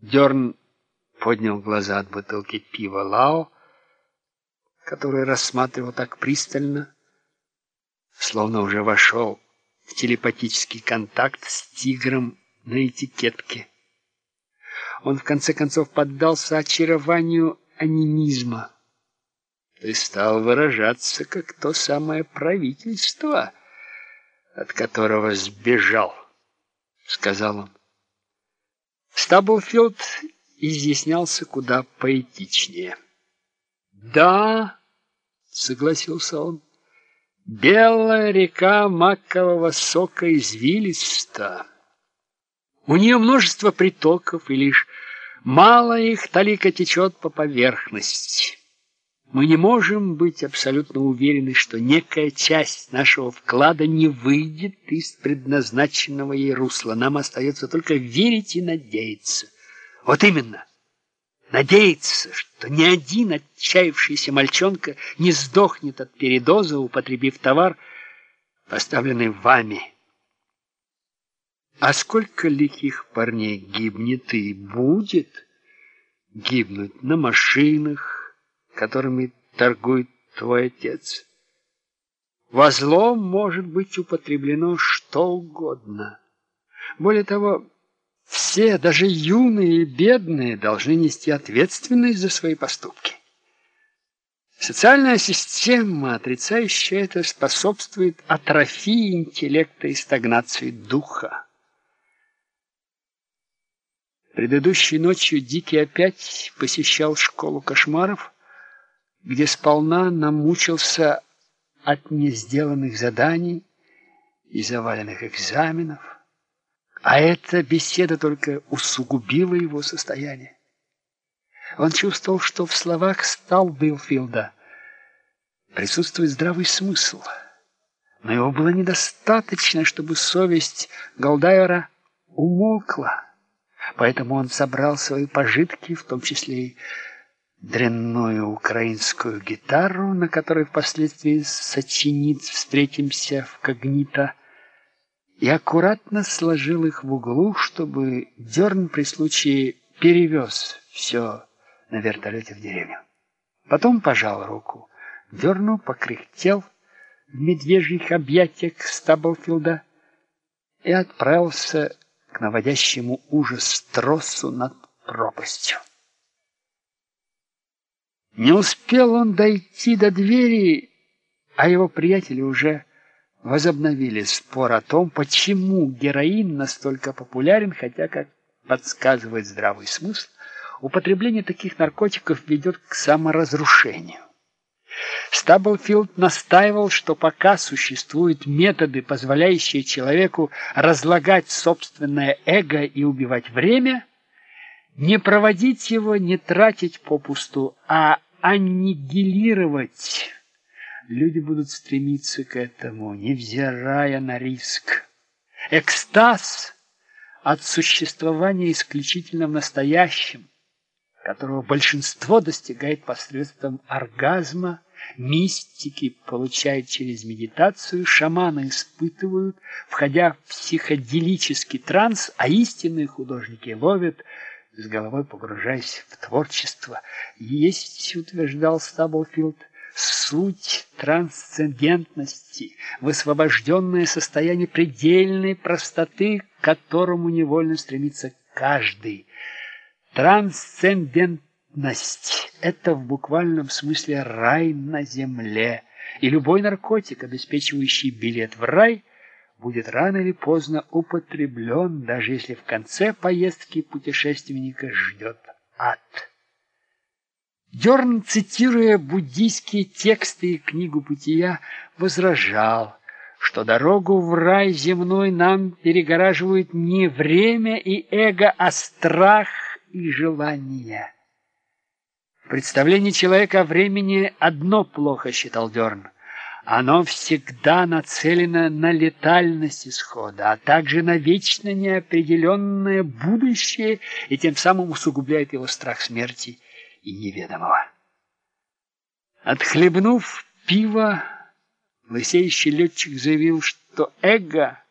Дерн поднял глаза от бутылки пива Лао, который рассматривал так пристально, словно уже вошел в телепатический контакт с тигром на этикетке. Он в конце концов поддался очарованию анимизма. «Ты стал выражаться, как то самое правительство, от которого сбежал», — сказал он. Стаблфилд изъяснялся куда поэтичнее. «Да», — согласился он, — «белая река макового сока извилиста. У нее множество притоков, и лишь мало их талика течет по поверхности. Мы не можем быть абсолютно уверены, что некая часть нашего вклада не выйдет из предназначенного ей русла. Нам остается только верить и надеяться. Вот именно, надеяться, что ни один отчаявшийся мальчонка не сдохнет от передоза, употребив товар, поставленный вами. А сколько лихих парней гибнет и будет гибнуть на машинах, которыми торгует твой отец? Во зло может быть употреблено что угодно. Более того, все, даже юные и бедные, должны нести ответственность за свои поступки. Социальная система, отрицающая это, способствует атрофии интеллекта и стагнации духа. Предыдущей ночью Дикий опять посещал школу кошмаров, где сполна намучился от несделанных заданий и заваленных экзаменов. А эта беседа только усугубила его состояние. Он чувствовал, что в словах Стаблфилда присутствует здравый смысл, но его было недостаточно, чтобы совесть Голдайера умолкла. Поэтому он собрал свои пожитки, в том числе и дрянную украинскую гитару, на которой впоследствии сочинит «Встретимся в Когнито», и аккуратно сложил их в углу, чтобы Дерн при случае перевез все на вертолете в деревню. Потом пожал руку Дерну, покряхтел в медвежьих объятиях Стаблфилда и отправился к наводящему ужас тросу над пропастью. Не успел он дойти до двери, а его приятели уже возобновили спор о том, почему героин настолько популярен, хотя, как подсказывает здравый смысл, употребление таких наркотиков ведет к саморазрушению. Стаблфилд настаивал, что пока существуют методы, позволяющие человеку разлагать собственное эго и убивать время, не проводить его, не тратить попусту, а аннигилировать. Люди будут стремиться к этому, невзирая на риск. Экстаз от существования исключительно в настоящем, которого большинство достигает посредством оргазма, мистики получают через медитацию, шаманы испытывают, входя в психоделический транс, а истинные художники ловят, с головой погружаясь в творчество. Есть, утверждал Стаблфилд, суть трансцендентности, высвобожденное состояние предельной простоты, к которому невольно стремится каждый. Трансцендентность – это в буквальном смысле рай на земле, и любой наркотик, обеспечивающий билет в рай, будет рано или поздно употреблен, даже если в конце поездки путешественника ждет ад. Дерн, цитируя буддийские тексты и книгу бытия, возражал, что дорогу в рай земной нам перегораживают не время и эго, а страх и желание. В представлении человека о времени одно плохо, считал Дерн. Оно всегда нацелено на летальность исхода, а также на вечно неопределенное будущее, и тем самым усугубляет его страх смерти и неведомого. Отхлебнув пиво, лысеющий летчик заявил, что эго